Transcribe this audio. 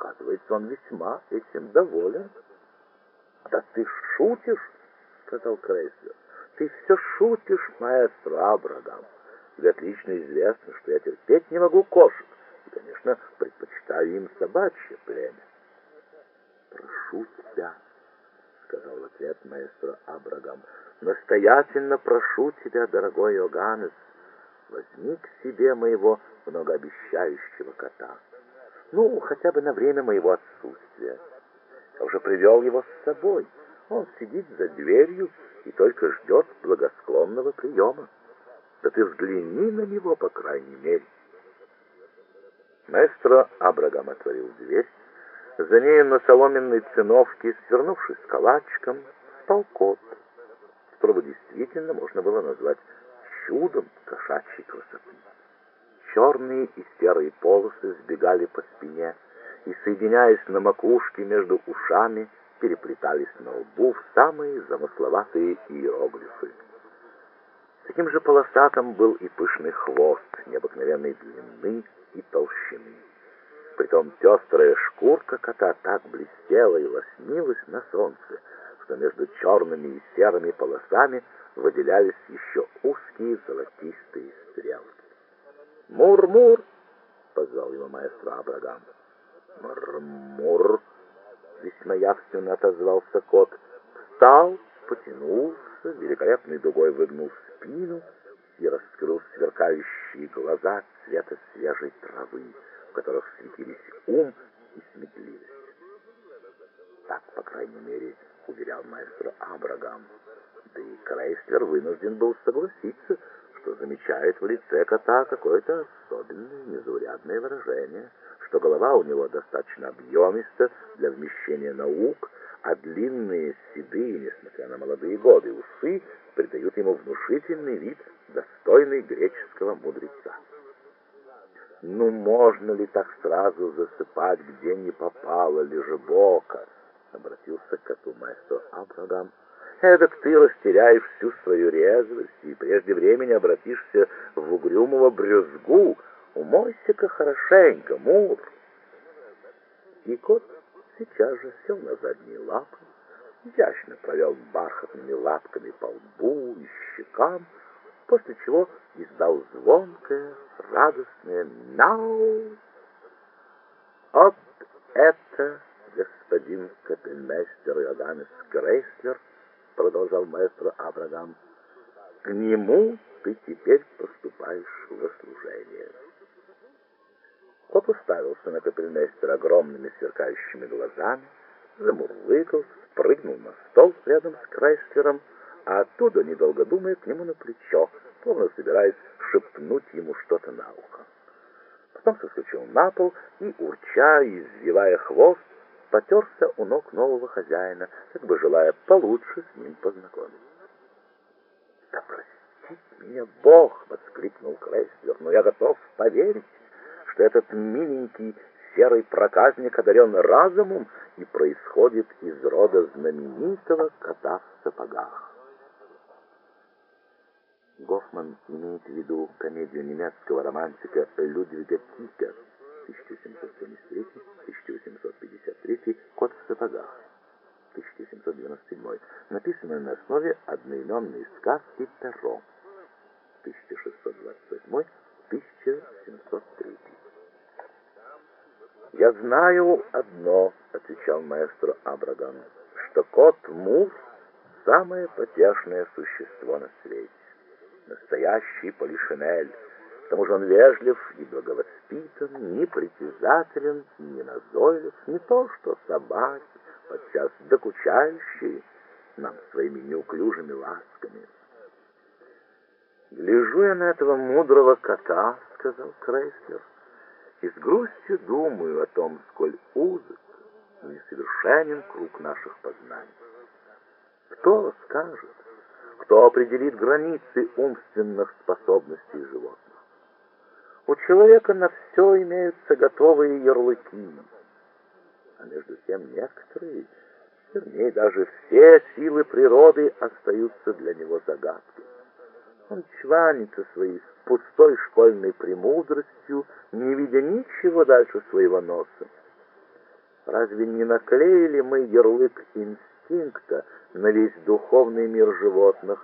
Оказывается, он весьма этим доволен. «Да ты шутишь?» — сказал Крейслер. «Ты все шутишь, маэстро Абрагам. Тебе отлично известно, что я терпеть не могу кошек и, конечно, предпочитаю им собачье племя». «Прошу тебя», — сказал в ответ маэстро Абрагам, — «настоятельно прошу тебя, дорогой Иоганнес, возьми к себе моего многообещающего кота. Ну, хотя бы на время моего отсутствия. Я уже привел его с собой. Он сидит за дверью и только ждет благосклонного приема. Да ты взгляни на него, по крайней мере». Маэстро Абрагам отворил дверь. За ней на соломенной циновке, свернувшись калачиком, спал кот, которого действительно можно было назвать чудом кошачьей красоты. Черные и серые полосы сбегали по спине и, соединяясь на макушке между ушами, переплетались на лбу в самые замысловатые иероглифы. Таким же полосатым был и пышный хвост необыкновенной длины и толщины. Притом пестрая шкурка кота так блестела и лоснилась на солнце, что между черными и серыми полосами выделялись еще узкие золотистые стрелки. «Мур-мур!» — позвал его маэстро Абрагам. «Мур-мур!» — весьма явственно отозвался кот. Встал, потянулся, великолепной дугой выгнул спину и раскрыл сверкающие глаза цвета свежей травы, в которых светились ум и сметливость. Так, по крайней мере, уверял маэстро Абрагам. Да и Крейслер вынужден был согласиться, что замечает в лице кота какое-то особенное незаурядное выражение, что голова у него достаточно объемиста для вмещения наук, а длинные, седые, несмотря на молодые годы, усы придают ему внушительный вид, достойный греческого мудреца. «Ну, можно ли так сразу засыпать, где не попало, лежебока?» — обратился к коту маэстро Абрагам. «Эдак ты растеряешь всю свою резвость и прежде времени обратишься в угрюмого брюзгу. Умойся-ка хорошенько, Мур!» И кот сейчас же сел на задние лапы, изящно провел бархатными лапками по лбу и щекам, после чего издал звонкое, радостное «мяу». «Вот это, господин капельмейстер Иоганнес Крейслер, — продолжал маэстро Абрагам, — к нему ты теперь поступаешь во служение». Кот уставился на капельмейстера огромными сверкающими глазами, замурлыкал, спрыгнул на стол рядом с Крейслером, а оттуда, недолго думая, к нему на плечо, словно собираясь шепнуть ему что-то на ухо. Потом соскочил на пол и, урча и извивая хвост, потерся у ног нового хозяина, как бы желая получше с ним познакомиться. «Да простит меня Бог!» — воскликнул Крейслер, — «но я готов поверить, что этот миленький серый проказник одарен разумом и происходит из рода знаменитого кота в сапогах». Гофман имеет в виду комедию немецкого романтика Людвига Тика 1773-1853 «Кот в сапогах» 1797, написанную на основе одноименной сказки Перро 1628-1703. «Я знаю одно, — отвечал маэстро Абрагам, — что кот Мур — самое потешное существо на свете. Настоящий полишинель. К тому же он вежлив и благовоспитан, непритязателен, не назойлив, не то что собаки, подчас докучающие нам своими неуклюжими ласками». «Гляжу я на этого мудрого кота, — сказал Крейслер, — и с грустью думаю о том, сколь узок и несовершенен круг наших познаний. Кто скажет, кто определит границы умственных способностей животных? У человека на все имеются готовые ярлыки, а между тем некоторые, вернее, даже все силы природы остаются для него загадкой. Он чванится своей пустой школьной премудростью, не видя ничего дальше своего носа. разве не наклеили мы ярлык инстинкта на весь духовный мир животных